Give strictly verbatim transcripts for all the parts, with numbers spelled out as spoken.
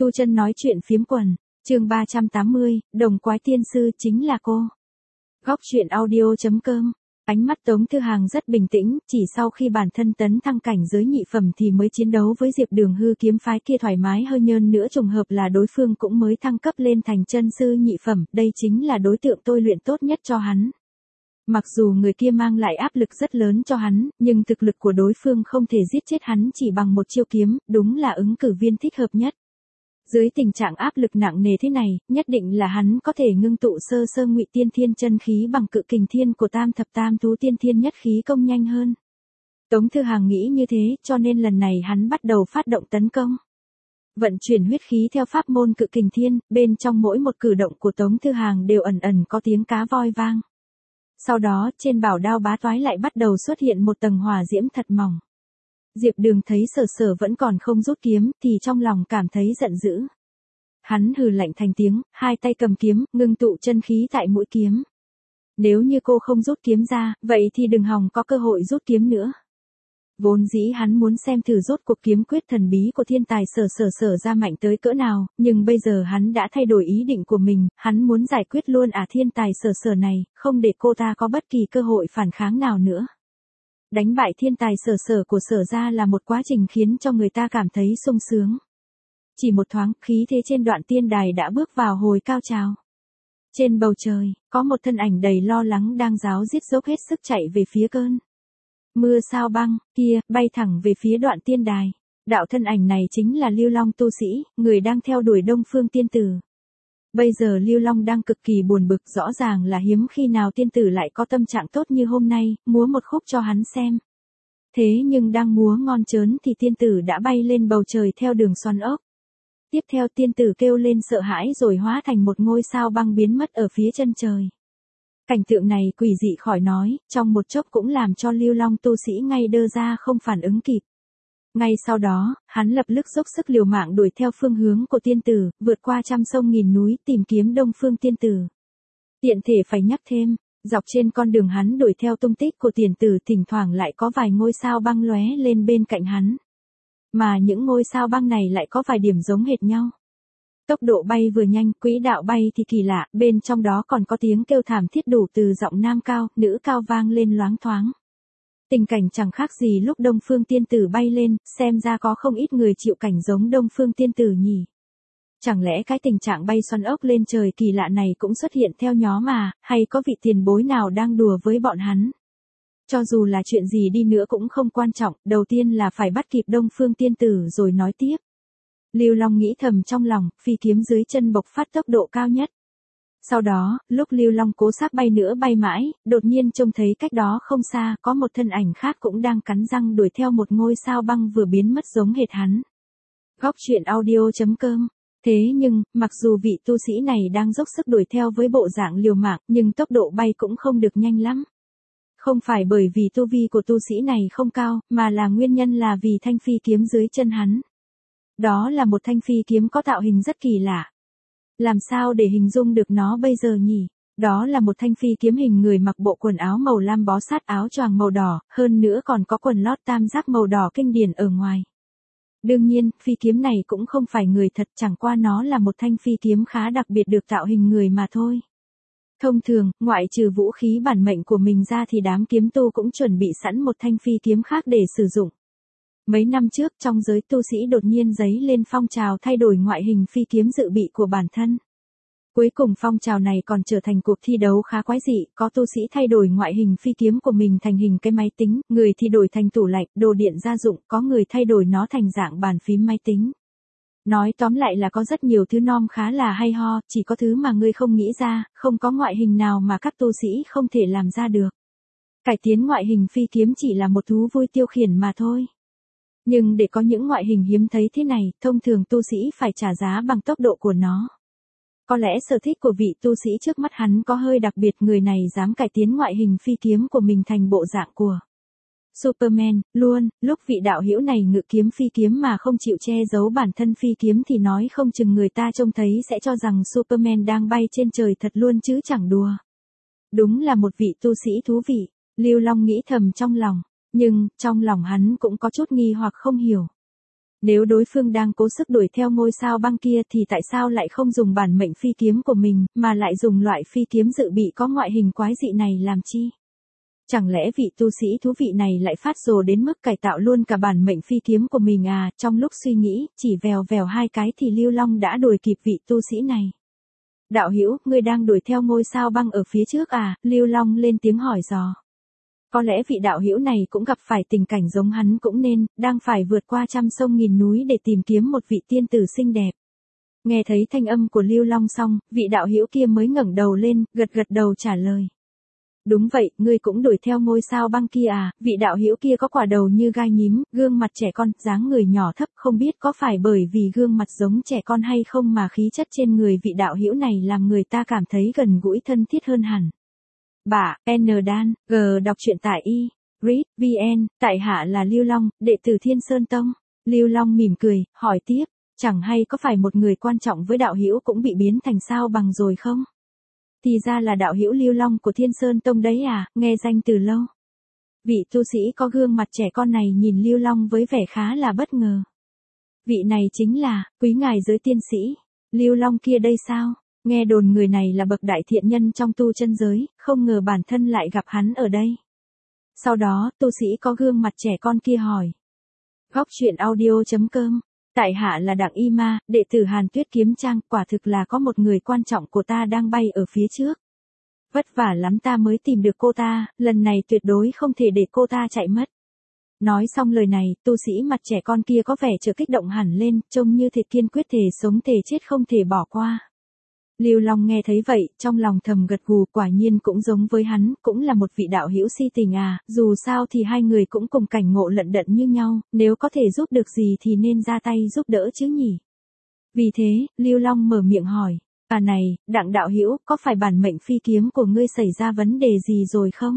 Tu Chân nói chuyện phiếm quần, chương ba trăm tám mươi, Đồng Quái Tiên Sư chính là cô. Góc truyện audio.com. Ánh mắt Tống Thư Hàng rất bình tĩnh, chỉ sau khi bản thân tấn thăng cảnh giới nhị phẩm thì mới chiến đấu với Diệp Đường hư kiếm phái kia thoải mái hơn nhơn nữa, trùng hợp là đối phương cũng mới thăng cấp lên thành chân sư nhị phẩm, đây chính là đối tượng tôi luyện tốt nhất cho hắn. Mặc dù người kia mang lại áp lực rất lớn cho hắn, nhưng thực lực của đối phương không thể giết chết hắn chỉ bằng một chiêu kiếm, đúng là ứng cử viên thích hợp nhất. Dưới tình trạng áp lực nặng nề thế này, nhất định là hắn có thể ngưng tụ sơ sơ ngụy tiên thiên chân khí bằng cự kình thiên của tam thập tam thú tiên thiên nhất khí công nhanh hơn. Tống Thư Hàng nghĩ như thế, cho nên lần này hắn bắt đầu phát động tấn công. Vận chuyển huyết khí theo pháp môn cự kình thiên, bên trong mỗi một cử động của Tống Thư Hàng đều ẩn ẩn có tiếng cá voi vang. Sau đó, trên bảo đao bá toái lại bắt đầu xuất hiện một tầng hỏa diễm thật mỏng. Diệp Đường thấy Sở Sở vẫn còn không rút kiếm, thì trong lòng cảm thấy giận dữ. Hắn hừ lạnh thành tiếng, hai tay cầm kiếm, ngưng tụ chân khí tại mũi kiếm. Nếu như cô không rút kiếm ra, vậy thì đừng hòng có cơ hội rút kiếm nữa. Vốn dĩ hắn muốn xem thử rốt cuộc kiếm quyết thần bí của thiên tài Sở Sở Sở ra mạnh tới cỡ nào, nhưng bây giờ hắn đã thay đổi ý định của mình, hắn muốn giải quyết luôn ả thiên tài Sở Sở này, không để cô ta có bất kỳ cơ hội phản kháng nào nữa. Đánh bại thiên tài Sở Sở của Sở gia là một quá trình khiến cho người ta cảm thấy sung sướng. Chỉ một thoáng, khí thế trên đoạn tiên đài đã bước vào hồi cao trào. Trên bầu trời, có một thân ảnh đầy lo lắng đang ráo riết dốc hết sức chạy về phía cơn mưa sao băng kia, bay thẳng về phía đoạn tiên đài. Đạo thân ảnh này chính là Lưu Long tu sĩ, người đang theo đuổi Đông Phương tiên tử. Bây giờ Lưu Long đang cực kỳ buồn bực, rõ ràng là hiếm khi nào tiên tử lại có tâm trạng tốt như hôm nay, múa một khúc cho hắn xem. Thế nhưng đang múa ngon chớn thì tiên tử đã bay lên bầu trời theo đường xoắn ốc. Tiếp theo tiên tử kêu lên sợ hãi rồi hóa thành một ngôi sao băng biến mất ở phía chân trời. Cảnh tượng này quỷ dị khỏi nói, trong một chốc cũng làm cho Lưu Long tu sĩ ngay đơ ra không phản ứng kịp. Ngay sau đó, hắn lập tức dốc sức liều mạng đuổi theo phương hướng của tiên tử, vượt qua trăm sông nghìn núi tìm kiếm Đông Phương tiên tử. Tiện thể phải nhắc thêm, dọc trên con đường hắn đuổi theo tung tích của tiên tử thỉnh thoảng lại có vài ngôi sao băng lóe lên bên cạnh hắn. Mà những ngôi sao băng này lại có vài điểm giống hệt nhau. Tốc độ bay vừa nhanh, quỹ đạo bay thì kỳ lạ, bên trong đó còn có tiếng kêu thảm thiết đủ từ giọng nam cao, nữ cao vang lên loáng thoáng. Tình cảnh chẳng khác gì lúc Đông Phương tiên tử bay lên, xem ra có không ít người chịu cảnh giống Đông Phương tiên tử nhỉ. Chẳng lẽ cái tình trạng bay xoắn ốc lên trời kỳ lạ này cũng xuất hiện theo nhó mà, hay có vị tiền bối nào đang đùa với bọn hắn? Cho dù là chuyện gì đi nữa cũng không quan trọng, đầu tiên là phải bắt kịp Đông Phương tiên tử rồi nói tiếp. Lưu Long nghĩ thầm trong lòng, phi kiếm dưới chân bộc phát tốc độ cao nhất. Sau đó, lúc Lưu Long cố xác bay nữa bay mãi, đột nhiên trông thấy cách đó không xa có một thân ảnh khác cũng đang cắn răng đuổi theo một ngôi sao băng vừa biến mất giống hệt hắn. Góc truyện audio.com. Thế nhưng, mặc dù vị tu sĩ này đang dốc sức đuổi theo với bộ dạng liều mạng, nhưng tốc độ bay cũng không được nhanh lắm. Không phải bởi vì tu vi của tu sĩ này không cao, mà là nguyên nhân là vì thanh phi kiếm dưới chân hắn. Đó là một thanh phi kiếm có tạo hình rất kỳ lạ. Làm sao để hình dung được nó bây giờ nhỉ? Đó là một thanh phi kiếm hình người mặc bộ quần áo màu lam bó sát áo choàng màu đỏ, hơn nữa còn có quần lót tam giác màu đỏ kinh điển ở ngoài. Đương nhiên, phi kiếm này cũng không phải người thật, chẳng qua nó là một thanh phi kiếm khá đặc biệt được tạo hình người mà thôi. Thông thường, ngoại trừ vũ khí bản mệnh của mình ra thì đám kiếm tu cũng chuẩn bị sẵn một thanh phi kiếm khác để sử dụng. Mấy năm trước trong giới tu sĩ đột nhiên dấy lên phong trào thay đổi ngoại hình phi kiếm dự bị của bản thân. Cuối cùng phong trào này còn trở thành cuộc thi đấu khá quái dị, có tu sĩ thay đổi ngoại hình phi kiếm của mình thành hình cái máy tính, người thì đổi thành tủ lạnh, đồ điện gia dụng, có người thay đổi nó thành dạng bàn phím máy tính. Nói tóm lại là có rất nhiều thứ nom khá là hay ho, chỉ có thứ mà ngươi không nghĩ ra, không có ngoại hình nào mà các tu sĩ không thể làm ra được. Cải tiến ngoại hình phi kiếm chỉ là một thú vui tiêu khiển mà thôi. Nhưng để có những ngoại hình hiếm thấy thế này, thông thường tu sĩ phải trả giá bằng tốc độ của nó. Có lẽ sở thích của vị tu sĩ trước mắt hắn có hơi đặc biệt, người này dám cải tiến ngoại hình phi kiếm của mình thành bộ dạng của Superman, luôn, lúc vị đạo hữu này ngự kiếm phi kiếm mà không chịu che giấu bản thân phi kiếm thì nói không chừng người ta trông thấy sẽ cho rằng Superman đang bay trên trời thật luôn chứ chẳng đùa. Đúng là một vị tu sĩ thú vị, Lưu Long nghĩ thầm trong lòng. Nhưng, trong lòng hắn cũng có chút nghi hoặc không hiểu. Nếu đối phương đang cố sức đuổi theo ngôi sao băng kia thì tại sao lại không dùng bản mệnh phi kiếm của mình, mà lại dùng loại phi kiếm dự bị có ngoại hình quái dị này làm chi? Chẳng lẽ vị tu sĩ thú vị này lại phát rồ đến mức cải tạo luôn cả bản mệnh phi kiếm của mình à? Trong lúc suy nghĩ, chỉ vèo vèo hai cái thì Lưu Long đã đuổi kịp vị tu sĩ này. Đạo hữu, ngươi đang đuổi theo ngôi sao băng ở phía trước à? Lưu Long lên tiếng hỏi dò. Có lẽ vị đạo hữu này cũng gặp phải tình cảnh giống hắn cũng nên, đang phải vượt qua trăm sông nghìn núi để tìm kiếm một vị tiên tử xinh đẹp. Nghe thấy thanh âm của Lưu Long xong, vị đạo hữu kia mới ngẩng đầu lên, gật gật đầu trả lời. Đúng vậy, ngươi cũng đuổi theo ngôi sao băng kia à? Vị đạo hữu kia có quả đầu như gai nhím, gương mặt trẻ con, dáng người nhỏ thấp, không biết có phải bởi vì gương mặt giống trẻ con hay không mà khí chất trên người vị đạo hữu này làm người ta cảm thấy gần gũi thân thiết hơn hẳn. Bà, N Đan, G đọc truyện tại y, read, vn, tại hạ là Lưu Long, đệ tử Thiên Sơn Tông. Lưu Long mỉm cười, hỏi tiếp, chẳng hay có phải một người quan trọng với đạo hữu cũng bị biến thành sao bằng rồi không? Thì ra là đạo hữu Lưu Long của Thiên Sơn Tông đấy à, nghe danh từ lâu. Vị tu sĩ có gương mặt trẻ con này nhìn Lưu Long với vẻ khá là bất ngờ. Vị này chính là, quý ngài giới tiên sĩ, Lưu Long kia đây sao? Nghe đồn người này là bậc đại thiện nhân trong tu chân giới, không ngờ bản thân lại gặp hắn ở đây. Sau đó, tu sĩ có gương mặt trẻ con kia hỏi. Góc truyện audio chấm com. Tại hạ là Đặng Y Ma, đệ tử Hàn Tuyết Kiếm Trang, quả thực là có một người quan trọng của ta đang bay ở phía trước. Vất vả lắm ta mới tìm được cô ta, lần này tuyệt đối không thể để cô ta chạy mất. Nói xong lời này, tu sĩ mặt trẻ con kia có vẻ trở kích động hẳn lên, trông như thiệt kiên quyết thề sống thề chết không thể bỏ qua. Lưu Long nghe thấy vậy, trong lòng thầm gật gù, quả nhiên cũng giống với hắn, cũng là một vị đạo hữu si tình à, dù sao thì hai người cũng cùng cảnh ngộ lận đận như nhau, nếu có thể giúp được gì thì nên ra tay giúp đỡ chứ nhỉ. Vì thế, Lưu Long mở miệng hỏi, à này, Đặng đạo hữu, có phải bản mệnh phi kiếm của ngươi xảy ra vấn đề gì rồi không?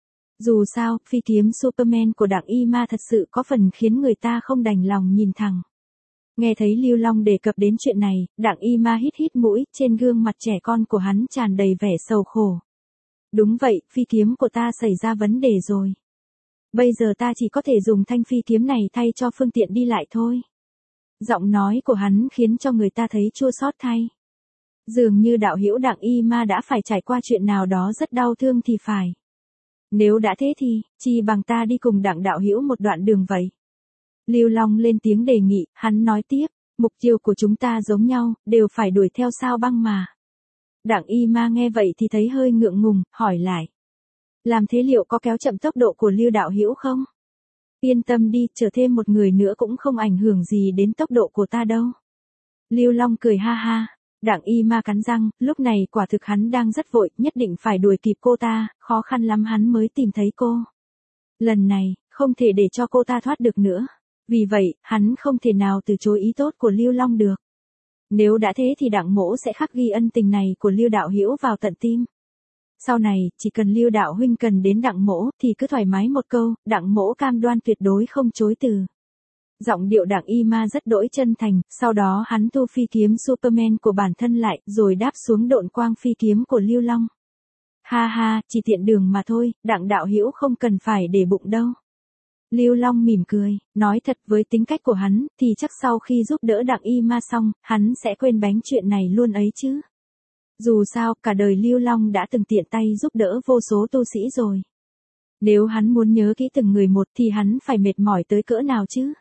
Dù sao, phi kiếm Superman của Đặng Y Ma thật sự có phần khiến người ta không đành lòng nhìn thẳng. Nghe thấy Lưu Long đề cập đến chuyện này, Đặng Y Ma hít hít mũi, trên gương mặt trẻ con của hắn tràn đầy vẻ sầu khổ. Đúng vậy, phi kiếm của ta xảy ra vấn đề rồi. Bây giờ ta chỉ có thể dùng thanh phi kiếm này thay cho phương tiện đi lại thôi. Giọng nói của hắn khiến cho người ta thấy chua xót thay. Dường như đạo hữu Đặng Y Ma đã phải trải qua chuyện nào đó rất đau thương thì phải. Nếu đã thế thì, chi bằng ta đi cùng Đặng đạo hữu một đoạn đường vậy. Lưu Long lên tiếng đề nghị, hắn nói tiếp, mục tiêu của chúng ta giống nhau, đều phải đuổi theo sao băng mà. Đặng Y Ma nghe vậy thì thấy hơi ngượng ngùng, hỏi lại. Làm thế liệu có kéo chậm tốc độ của Lưu đạo hữu không? Yên tâm đi, chờ thêm một người nữa cũng không ảnh hưởng gì đến tốc độ của ta đâu. Lưu Long cười ha ha. Đặng Y Ma cắn răng, lúc này quả thực hắn đang rất vội, nhất định phải đuổi kịp cô ta, khó khăn lắm hắn mới tìm thấy cô. Lần này, không thể để cho cô ta thoát được nữa. Vì vậy, hắn không thể nào từ chối ý tốt của Lưu Long được. Nếu đã thế thì Đặng mỗ sẽ khắc ghi ân tình này của Lưu đạo hữu vào tận tim. Sau này, chỉ cần Lưu đạo huynh cần đến Đặng mỗ thì cứ thoải mái một câu, Đặng mỗ cam đoan tuyệt đối không chối từ. Giọng điệu Đặng Y Ma rất đỗi chân thành, sau đó hắn thu phi kiếm Superman của bản thân lại, rồi đáp xuống độn quang phi kiếm của Lưu Long. Ha ha, chỉ tiện đường mà thôi, Đặng đạo hữu không cần phải để bụng đâu. Lưu Long mỉm cười, nói thật với tính cách của hắn, thì chắc sau khi giúp đỡ Đặng Y Ma xong, hắn sẽ quên bánh chuyện này luôn ấy chứ. Dù sao, cả đời Lưu Long đã từng tiện tay giúp đỡ vô số tu sĩ rồi. Nếu hắn muốn nhớ kỹ từng người một thì hắn phải mệt mỏi tới cỡ nào chứ.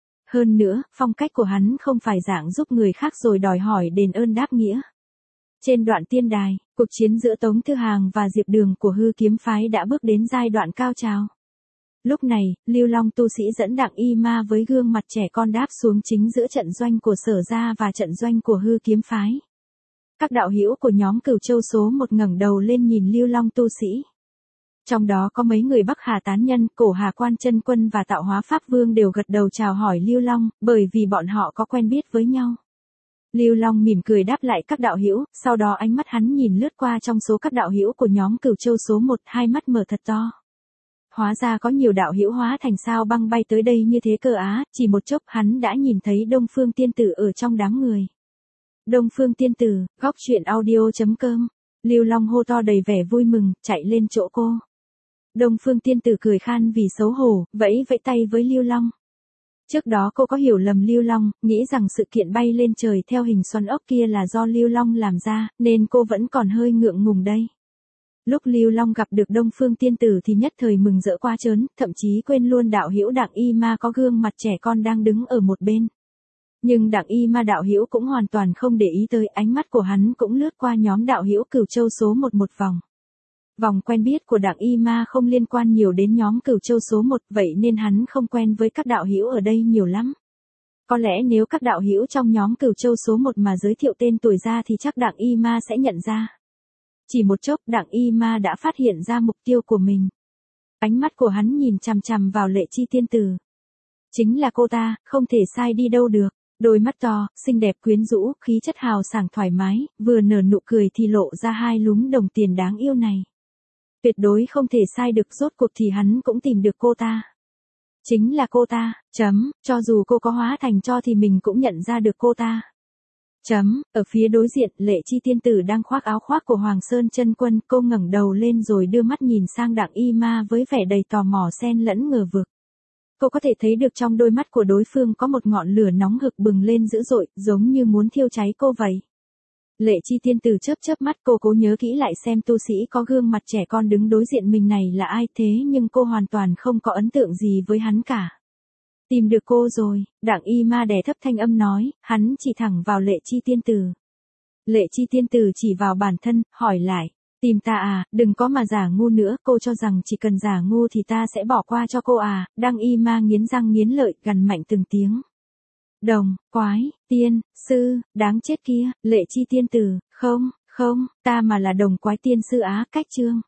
Hơn nữa, phong cách của hắn không phải dạng giúp người khác rồi đòi hỏi đền ơn đáp nghĩa. Trên đoạn tiên đài, cuộc chiến giữa Tống Thư Hàng và Diệp Đường của Hư Kiếm Phái đã bước đến giai đoạn cao trào. Lúc này, Lưu Long tu sĩ dẫn Đặng Y Ma với gương mặt trẻ con đáp xuống chính giữa trận doanh của Sở Gia và trận doanh của Hư Kiếm Phái. Các đạo hữu của nhóm Cửu Châu số một ngẩng đầu lên nhìn Lưu Long tu sĩ. Trong đó có mấy người Bắc Hà tán nhân, Cổ Hà Quan Chân Quân và Tạo Hóa Pháp Vương đều gật đầu chào hỏi Lưu Long, bởi vì bọn họ có quen biết với nhau. Lưu Long mỉm cười đáp lại các đạo hữu, sau đó ánh mắt hắn nhìn lướt qua trong số các đạo hữu của nhóm Cửu Châu số một, hai mắt mở thật to. Hóa ra có nhiều đạo hữu hóa thành sao băng bay tới đây như thế cơ á, chỉ một chốc hắn đã nhìn thấy Đông Phương Tiên Tử ở trong đám người. Đông Phương Tiên Tử, góc truyện audio chấm com. Lưu Long hô to đầy vẻ vui mừng, chạy lên chỗ cô. Đông Phương Tiên Tử cười khan vì xấu hổ, vẫy vẫy tay với Lưu Long. Trước đó cô có hiểu lầm Lưu Long, nghĩ rằng sự kiện bay lên trời theo hình xoắn ốc kia là do Lưu Long làm ra, nên cô vẫn còn hơi ngượng ngùng đây. Lúc Lưu Long gặp được Đông Phương Tiên Tử thì nhất thời mừng rỡ quá trớn, thậm chí quên luôn đạo hữu Đặng Y Ma có gương mặt trẻ con đang đứng ở một bên. Nhưng Đặng Y Ma đạo hữu cũng hoàn toàn không để ý tới, ánh mắt của hắn cũng lướt qua nhóm đạo hữu Cửu Châu số một một vòng. Vòng quen biết của Đặng Y Ma không liên quan nhiều đến nhóm Cửu Châu số một, vậy nên hắn không quen với các đạo hữu ở đây nhiều lắm. Có lẽ nếu các đạo hữu trong nhóm Cửu Châu số một mà giới thiệu tên tuổi ra thì chắc Đặng Y Ma sẽ nhận ra. Chỉ một chốc Đặng Y Ma đã phát hiện ra mục tiêu của mình. Ánh mắt của hắn nhìn chằm chằm vào Lệ Chi Tiên Tử. Chính là cô ta, không thể sai đi đâu được. Đôi mắt to, xinh đẹp quyến rũ, khí chất hào sảng thoải mái, vừa nở nụ cười thì lộ ra hai lúm đồng tiền đáng yêu này. Tuyệt đối không thể sai được, rốt cuộc thì hắn cũng tìm được cô ta. Chính là cô ta, chấm, cho dù cô có hóa thành tro thì mình cũng nhận ra được cô ta. Chấm, ở phía đối diện, Lệ Chi Tiên Tử đang khoác áo khoác của Hoàng Sơn Chân Quân, cô ngẩng đầu lên rồi đưa mắt nhìn sang Đặng Y Ma với vẻ đầy tò mò xen lẫn ngờ vực. Cô có thể thấy được trong đôi mắt của đối phương có một ngọn lửa nóng hực bừng lên dữ dội, giống như muốn thiêu cháy cô vậy. Lệ Chi Tiên Tử chớp chớp mắt, cô cố nhớ kỹ lại xem tu sĩ có gương mặt trẻ con đứng đối diện mình này là ai, thế nhưng cô hoàn toàn không có ấn tượng gì với hắn cả. Tìm được cô rồi, Đặng Y Ma đè thấp thanh âm nói, hắn chỉ thẳng vào Lệ Chi Tiên Tử. Lệ Chi Tiên Tử chỉ vào bản thân, hỏi lại, tìm ta à, đừng có mà giả ngu nữa, cô cho rằng chỉ cần giả ngu thì ta sẽ bỏ qua cho cô à. Đặng Y Ma nghiến răng nghiến lợi, gằn mạnh từng tiếng. Đồng, quái, tiên, sư, đáng chết kia, Lệ Chi Tiên Tử, không, không, ta mà là đồng quái tiên sư á, cách chương.